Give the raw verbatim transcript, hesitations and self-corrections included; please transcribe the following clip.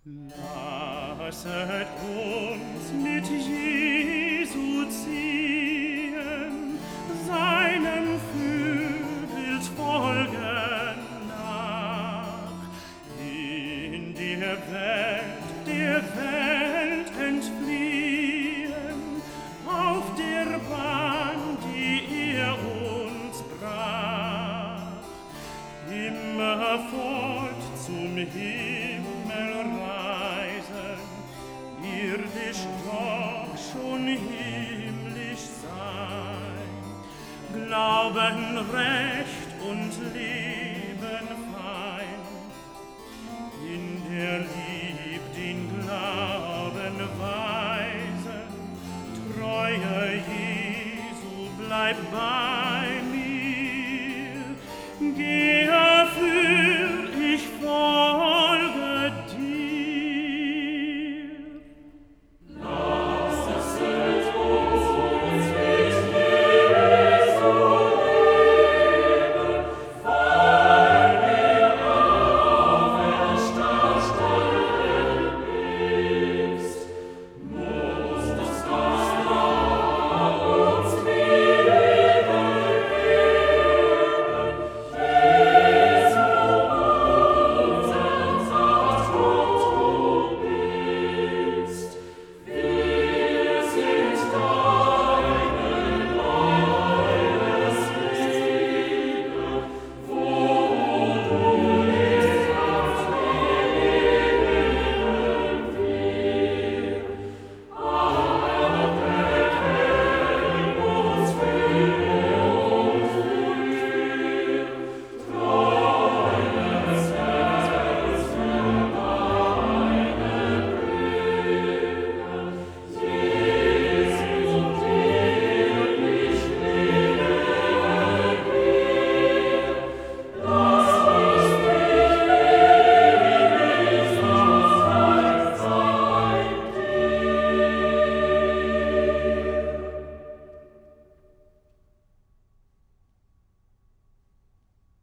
Lasset uns mit Jesu ziehen, seinem Fürbild folgen nach, in der Welt, der Welt entfliehen, auf der Bahn, die er uns brach, immerfort zum Himmel reisen, irdisch doch schon himmlisch sein, Glauben, Recht und Liebe